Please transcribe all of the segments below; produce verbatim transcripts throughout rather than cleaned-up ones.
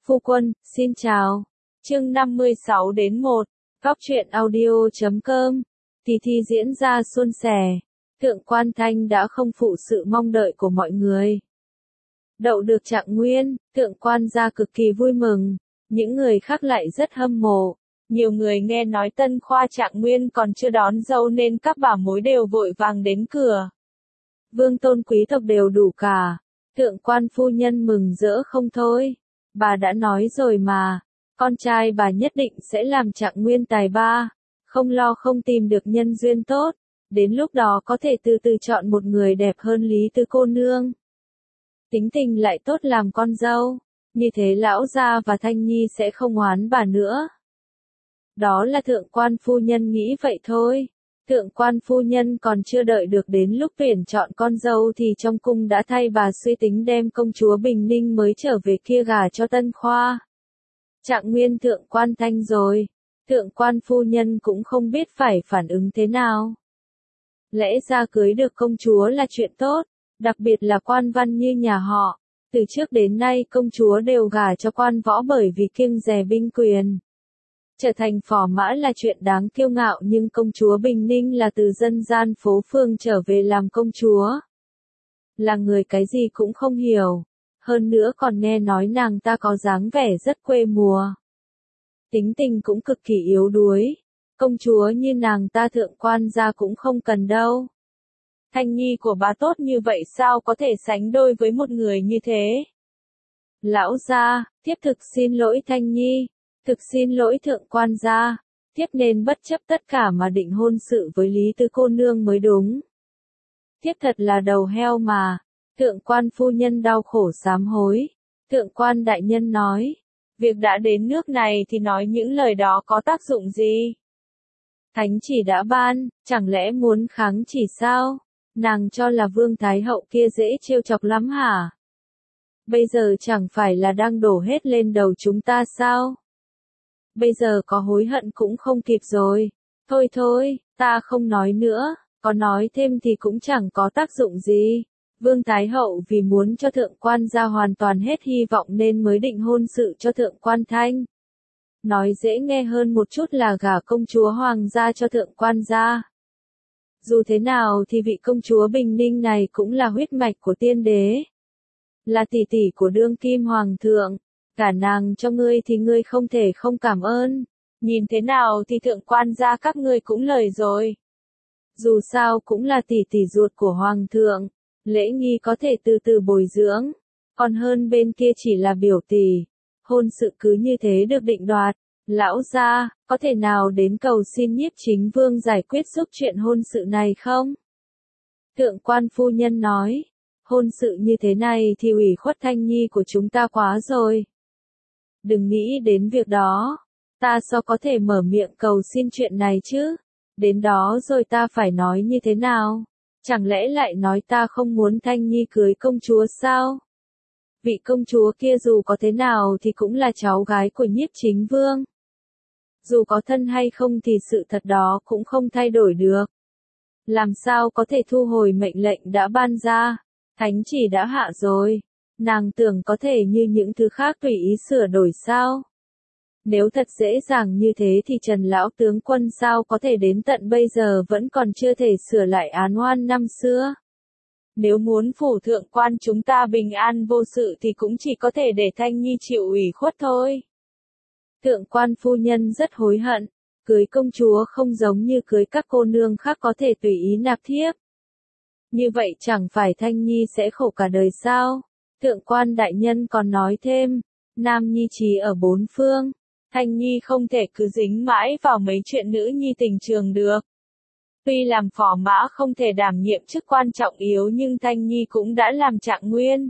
Phu quân, xin chào. Chương năm mươi sáu đến một. Góc truyện audio chấm com. Tỷ thi diễn ra suôn sẻ. Thượng quan Thanh đã không phụ sự mong đợi của mọi người. Đậu được Trạng Nguyên, thượng quan gia cực kỳ vui mừng. Những người khác lại rất hâm mộ. Nhiều người nghe nói tân khoa Trạng Nguyên còn chưa đón dâu nên các bà mối đều vội vàng đến cửa. Vương tôn quý tộc đều đủ cả. Thượng quan phu nhân mừng rỡ không thôi. Bà đã nói rồi mà, con trai bà nhất định sẽ làm Trạng Nguyên tài ba, không lo không tìm được nhân duyên tốt, đến lúc đó có thể từ từ chọn một người đẹp hơn Lý Tư cô nương. Tính tình lại tốt làm con dâu, như thế lão gia và Thanh Nhi sẽ không oán bà nữa. Đó là thượng quan phu nhân nghĩ vậy thôi. Thượng quan phu nhân còn chưa đợi được đến lúc tuyển chọn con dâu thì trong cung đã thay bà suy tính đem công chúa Bình Ninh mới trở về kia gả cho Tân Khoa. Trạng Nguyên thượng quan Thanh rồi, thượng quan phu nhân cũng không biết phải phản ứng thế nào. Lẽ ra cưới được công chúa là chuyện tốt, đặc biệt là quan văn như nhà họ. Từ trước đến nay công chúa đều gả cho quan võ bởi vì kiêng dè binh quyền. Trở thành phò mã là chuyện đáng kiêu ngạo, nhưng công chúa Bình Ninh là từ dân gian phố phường trở về làm công chúa. Là người cái gì cũng không hiểu. Hơn nữa còn nghe nói nàng ta có dáng vẻ rất quê mùa. Tính tình cũng cực kỳ yếu đuối. Công chúa như nàng ta thượng quan gia cũng không cần đâu. Thanh Nhi của bà tốt như vậy sao có thể sánh đôi với một người như thế? Lão gia, thiếp thực xin lỗi Thanh Nhi. Thực xin lỗi thượng quan gia, thiếp nên bất chấp tất cả mà định hôn sự với Lý Tư cô nương mới đúng. Thiếp thật là đầu heo mà. Thượng quan phu nhân đau khổ sám hối. Thượng quan đại nhân nói, việc đã đến nước này thì nói những lời đó có tác dụng gì? Thánh chỉ đã ban, chẳng lẽ muốn kháng chỉ sao? Nàng cho là Vương Thái Hậu kia dễ trêu chọc lắm hả? Bây giờ chẳng phải là đang đổ hết lên đầu chúng ta sao? Bây giờ có hối hận cũng không kịp rồi. Thôi thôi, ta không nói nữa, có nói thêm thì cũng chẳng có tác dụng gì. Vương Thái Hậu vì muốn cho thượng quan gia hoàn toàn hết hy vọng nên mới định hôn sự cho thượng quan Thanh. Nói dễ nghe hơn một chút là gả công chúa hoàng gia cho thượng quan gia. Dù thế nào thì vị công chúa Bình Ninh này cũng là huyết mạch của tiên đế. Là tỷ tỷ của đương kim hoàng thượng. Cả nàng cho ngươi thì ngươi không thể không cảm ơn. Nhìn thế nào thì thượng quan gia các ngươi cũng lời rồi. Dù sao cũng là tỷ tỷ ruột của hoàng thượng. Lễ nghi có thể từ từ bồi dưỡng. Còn hơn bên kia chỉ là biểu tỷ. Hôn sự cứ như thế được định đoạt. Lão gia, có thể nào đến cầu xin Nhiếp Chính Vương giải quyết giúp chuyện hôn sự này không? Thượng quan phu nhân nói. Hôn sự như thế này thì ủy khuất Thanh Nhi của chúng ta quá rồi. Đừng nghĩ đến việc đó. Ta sao có thể mở miệng cầu xin chuyện này chứ? Đến đó rồi ta phải nói như thế nào? Chẳng lẽ lại nói ta không muốn Thanh Nhi cưới công chúa sao? Vị công chúa kia dù có thế nào thì cũng là cháu gái của Nhiếp Chính Vương. Dù có thân hay không thì sự thật đó cũng không thay đổi được. Làm sao có thể thu hồi mệnh lệnh đã ban ra? Thánh chỉ đã hạ rồi. Nàng tưởng có thể như những thứ khác tùy ý sửa đổi sao? Nếu thật dễ dàng như thế thì Trần Lão Tướng Quân sao có thể đến tận bây giờ vẫn còn chưa thể sửa lại án oan năm xưa? Nếu muốn phủ thượng quan chúng ta bình an vô sự thì cũng chỉ có thể để Thanh Nhi chịu ủy khuất thôi. Thượng quan phu nhân rất hối hận, cưới công chúa không giống như cưới các cô nương khác có thể tùy ý nạp thiếp. Như vậy chẳng phải Thanh Nhi sẽ khổ cả đời sao? Thượng quan đại nhân còn nói thêm, nam nhi trí ở bốn phương, Thanh Nhi không thể cứ dính mãi vào mấy chuyện nữ nhi tình trường được. Tuy làm phò mã không thể đảm nhiệm chức quan trọng yếu nhưng Thanh Nhi cũng đã làm Trạng Nguyên.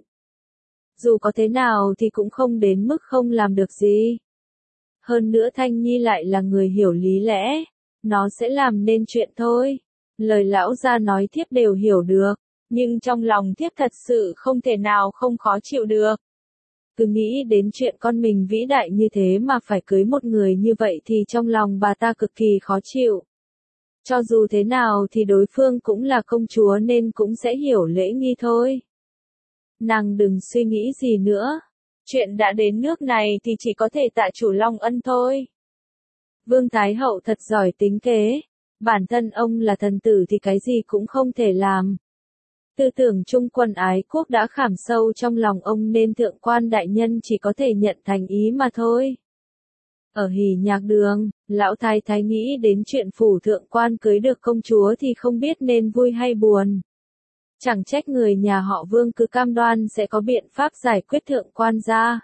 Dù có thế nào thì cũng không đến mức không làm được gì. Hơn nữa Thanh Nhi lại là người hiểu lý lẽ, nó sẽ làm nên chuyện thôi. Lời lão gia nói thiếp đều hiểu được. Nhưng trong lòng thiếp thật sự không thể nào không khó chịu được. Cứ nghĩ đến chuyện con mình vĩ đại như thế mà phải cưới một người như vậy thì trong lòng bà ta cực kỳ khó chịu. Cho dù thế nào thì đối phương cũng là công chúa nên cũng sẽ hiểu lễ nghi thôi. Nàng đừng suy nghĩ gì nữa. Chuyện đã đến nước này thì chỉ có thể tạ chủ long ân thôi. Vương Thái Hậu thật giỏi tính kế, bản thân ông là thần tử thì cái gì cũng không thể làm. Tư tưởng trung quân ái quốc đã khảm sâu trong lòng ông nên thượng quan đại nhân chỉ có thể nhận thành ý mà thôi. Ở Hỉ Nhạc Đường, lão thái thái nghĩ đến chuyện phủ thượng quan cưới được công chúa thì không biết nên vui hay buồn. Chẳng trách người nhà họ Vương cứ cam đoan sẽ có biện pháp giải quyết thượng quan gia.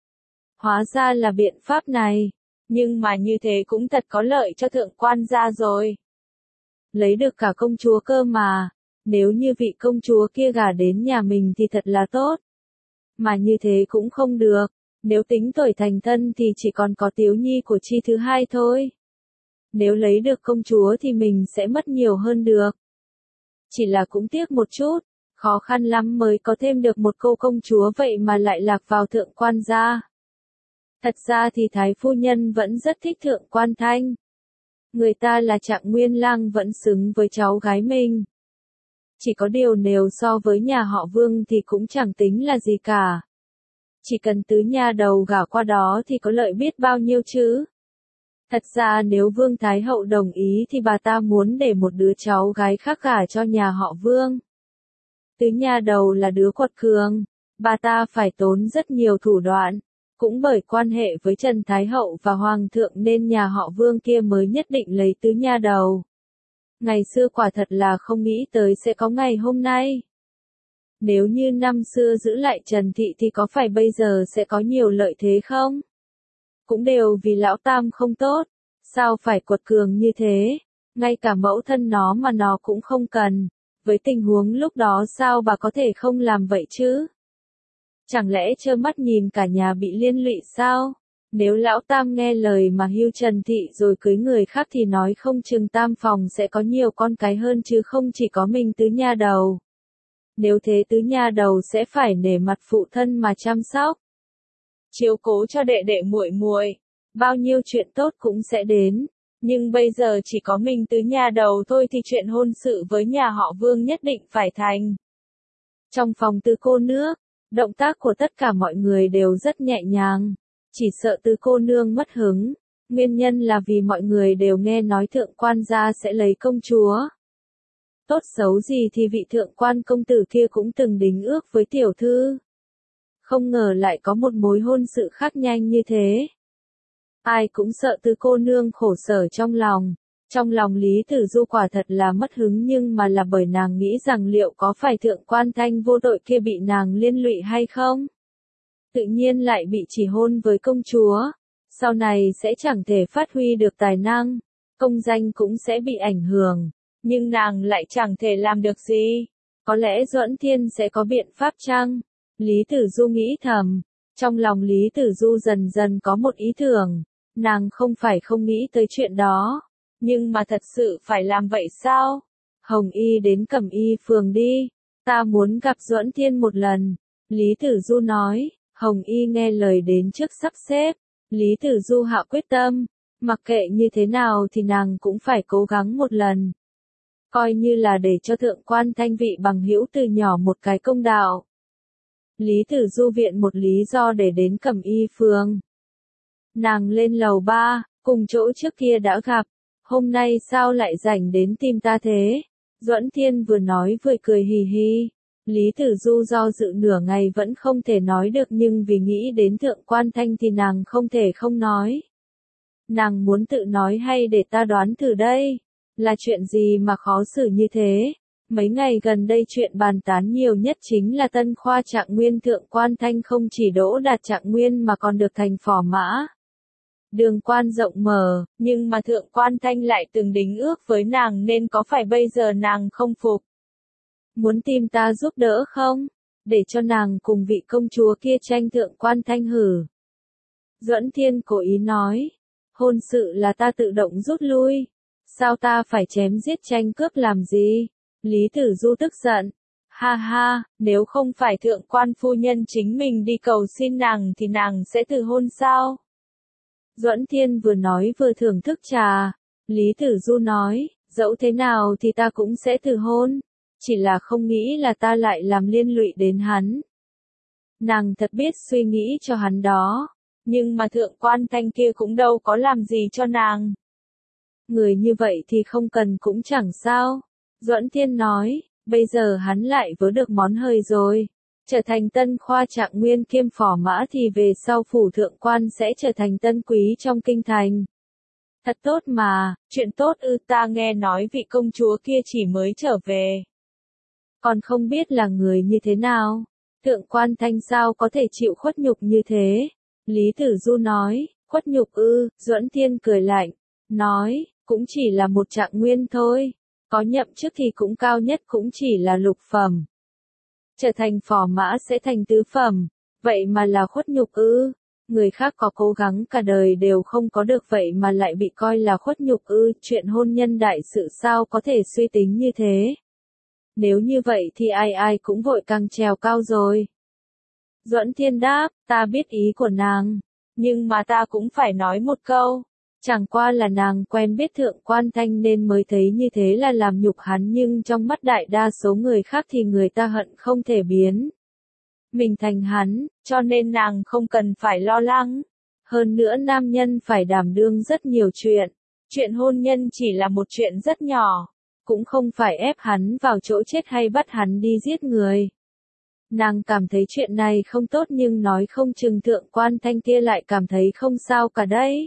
Hóa ra là biện pháp này, nhưng mà như thế cũng thật có lợi cho thượng quan gia rồi. Lấy được cả công chúa cơ mà, nếu như vị công chúa kia gả đến nhà mình thì thật là tốt. Mà như thế cũng không được, nếu tính tuổi thành thân thì chỉ còn có Tiếu Nhi của Chi thứ hai thôi. Nếu lấy được công chúa thì mình sẽ mất nhiều hơn được. Chỉ là cũng tiếc một chút, khó khăn lắm mới có thêm được một cô công chúa vậy mà lại lạc vào thượng quan gia. Thật ra thì Thái phu nhân vẫn rất thích thượng quan Thanh. Người ta là Trạng Nguyên Lang vẫn xứng với cháu gái mình. Chỉ có điều nếu so với nhà họ Vương thì cũng chẳng tính là gì cả. Chỉ cần tứ nha đầu gả qua đó thì có lợi biết bao nhiêu chứ. Thật ra nếu Vương Thái Hậu đồng ý thì bà ta muốn để một đứa cháu gái khác gả cho nhà họ Vương. Tứ nha đầu là đứa quật cường, bà ta phải tốn rất nhiều thủ đoạn. Cũng bởi quan hệ với Trần Thái Hậu và Hoàng thượng nên nhà họ Vương kia mới nhất định lấy tứ nha đầu. Ngày xưa quả thật là không nghĩ tới sẽ có ngày hôm nay. Nếu như năm xưa giữ lại Trần Thị thì có phải bây giờ sẽ có nhiều lợi thế không? Cũng đều vì lão tam không tốt, sao phải quật cường như thế, ngay cả mẫu thân nó mà nó cũng không cần, với tình huống lúc đó sao bà có thể không làm vậy chứ? Chẳng lẽ trơ mắt nhìn cả nhà bị liên lụy sao? Nếu lão tam nghe lời mà hưu Trần Thị rồi cưới người khác thì nói không chừng tam phòng sẽ có nhiều con cái hơn chứ không chỉ có mình tứ nha đầu. Nếu thế tứ nha đầu sẽ phải nể mặt phụ thân mà chăm sóc, chiếu cố cho đệ đệ muội muội, bao nhiêu chuyện tốt cũng sẽ đến. Nhưng bây giờ chỉ có mình tứ nha đầu thôi thì chuyện hôn sự với nhà họ Vương nhất định phải thành. Trong phòng tứ cô nước, động tác của tất cả mọi người đều rất nhẹ nhàng, chỉ sợ tứ cô nương mất hứng, nguyên nhân là vì mọi người đều nghe nói thượng quan gia sẽ lấy công chúa. Tốt xấu gì thì vị thượng quan công tử kia cũng từng đính ước với tiểu thư. Không ngờ lại có một mối hôn sự khác nhanh như thế. Ai cũng sợ tứ cô nương khổ sở trong lòng. Trong lòng Lý Tử Du quả thật là mất hứng nhưng mà là bởi nàng nghĩ rằng liệu có phải thượng quan Thanh vô tội kia bị nàng liên lụy hay không? Tự nhiên lại bị chỉ hôn với công chúa. Sau này sẽ chẳng thể phát huy được tài năng. Công danh cũng sẽ bị ảnh hưởng. Nhưng nàng lại chẳng thể làm được gì. Có lẽ Duẫn Thiên sẽ có biện pháp chăng? Lý Tử Du nghĩ thầm. Trong lòng Lý Tử Du dần dần có một ý tưởng. Nàng không phải không nghĩ tới chuyện đó. Nhưng mà thật sự phải làm vậy sao? Hồng Y đến Cẩm Y phường đi. Ta muốn gặp Duẫn Thiên một lần. Lý Tử Du nói. Hồng Y nghe lời đến trước sắp xếp. Lý Tử Du hạ quyết tâm. Mặc kệ như thế nào thì nàng cũng phải cố gắng một lần. Coi như là để cho thượng quan Thanh vị bằng hữu từ nhỏ một cái công đạo. Lý Tử Du viện một lý do để đến Cẩm Y phường. Nàng lên lầu ba, cùng chỗ trước kia đã gặp. Hôm nay sao lại rảnh đến tìm ta thế? Duẫn Thiên vừa nói vừa cười hì hì. Lý Tử Du do dự nửa ngày vẫn không thể nói được nhưng vì nghĩ đến thượng quan Thanh thì nàng không thể không nói. Nàng muốn tự nói hay để ta đoán thử đây? Là chuyện gì mà khó xử như thế? Mấy ngày gần đây chuyện bàn tán nhiều nhất chính là tân khoa Trạng Nguyên thượng quan Thanh không chỉ đỗ đạt Trạng Nguyên mà còn được thành phò mã. Đường quan rộng mở, nhưng mà thượng quan Thanh lại từng đính ước với nàng nên có phải bây giờ nàng không phục? Muốn tìm ta giúp đỡ không? Để cho nàng cùng vị công chúa kia tranh thượng quan Thanh hử. Duẫn Thiên cố ý nói. Hôn sự là ta tự động rút lui. Sao ta phải chém giết tranh cướp làm gì? Lý Tử Du tức giận. Ha ha, nếu không phải thượng quan phu nhân chính mình đi cầu xin nàng thì nàng sẽ từ hôn sao? Duẫn Thiên vừa nói vừa thưởng thức trà. Lý Tử Du nói, dẫu thế nào thì ta cũng sẽ từ hôn. Chỉ là không nghĩ là ta lại làm liên lụy đến hắn. Nàng thật biết suy nghĩ cho hắn đó. Nhưng mà thượng quan thanh kia cũng đâu có làm gì cho nàng. Người như vậy thì không cần cũng chẳng sao. Duẫn Thiên nói, bây giờ hắn lại vớ được món hời rồi. Trở thành tân khoa trạng nguyên kiêm phò mã thì về sau phủ thượng quan sẽ trở thành tân quý trong kinh thành. Thật tốt mà, chuyện tốt ư, ta nghe nói vị công chúa kia chỉ mới trở về. Còn không biết là người như thế nào. Thượng quan thanh sao có thể chịu khuất nhục như thế? Lý Tử Du nói, khuất nhục ư, Duẫn Thiên cười lạnh, nói, cũng chỉ là một trạng nguyên thôi. Có nhậm chức thì cũng cao nhất cũng chỉ là lục phẩm. Trở thành phò mã sẽ thành tứ phẩm, vậy mà là khuất nhục ư? Người khác có cố gắng cả đời đều không có được vậy mà lại bị coi là khuất nhục ư? Chuyện hôn nhân đại sự sao có thể suy tính như thế? Nếu như vậy thì ai ai cũng vội càng trèo cao rồi. Duẫn Thiên đáp, ta biết ý của nàng, nhưng mà ta cũng phải nói một câu. Chẳng qua là nàng quen biết thượng quan thanh nên mới thấy như thế là làm nhục hắn, nhưng trong mắt đại đa số người khác thì người ta hận không thể biến mình thành hắn, cho nên nàng không cần phải lo lắng. Hơn nữa nam nhân phải đảm đương rất nhiều chuyện. Chuyện hôn nhân chỉ là một chuyện rất nhỏ, cũng không phải ép hắn vào chỗ chết hay bắt hắn đi giết người. Nàng cảm thấy chuyện này không tốt nhưng nói không chừng thượng quan thanh kia lại cảm thấy không sao cả đấy.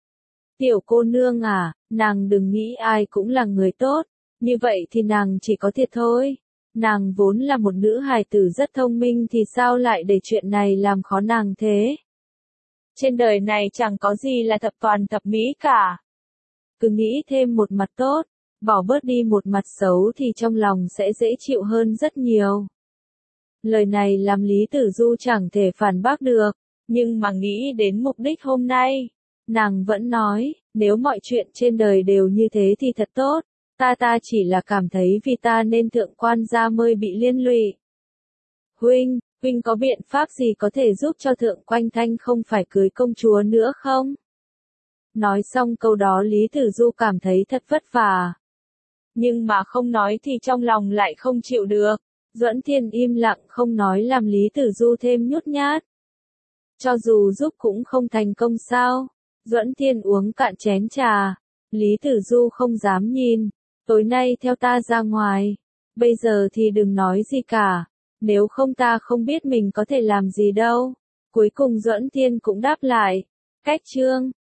Tiểu cô nương à, nàng đừng nghĩ ai cũng là người tốt, như vậy thì nàng chỉ có thiệt thôi. Nàng vốn là một nữ hài tử rất thông minh thì sao lại để chuyện này làm khó nàng thế? Trên đời này chẳng có gì là thập toàn thập mỹ cả. Cứ nghĩ thêm một mặt tốt, bỏ bớt đi một mặt xấu thì trong lòng sẽ dễ chịu hơn rất nhiều. Lời này làm Lý Tử Du chẳng thể phản bác được, nhưng mà nghĩ đến mục đích hôm nay, nàng vẫn nói, nếu mọi chuyện trên đời đều như thế thì thật tốt, ta ta chỉ là cảm thấy vì ta nên thượng quan gia mới bị liên lụy. Huynh, huynh có biện pháp gì có thể giúp cho thượng quan thanh không phải cưới công chúa nữa không? Nói xong câu đó Lý Tử Du cảm thấy thật vất vả. Nhưng mà không nói thì trong lòng lại không chịu được. Duẫn Thiên im lặng không nói làm Lý Tử Du thêm nhút nhát. Cho dù giúp cũng không thành công sao? Duẫn Thiên uống cạn chén trà. Lý Tử Du không dám nhìn. Tối nay theo ta ra ngoài. Bây giờ thì đừng nói gì cả. Nếu không ta không biết mình có thể làm gì đâu. Cuối cùng Duẫn Thiên cũng đáp lại. Cách chương.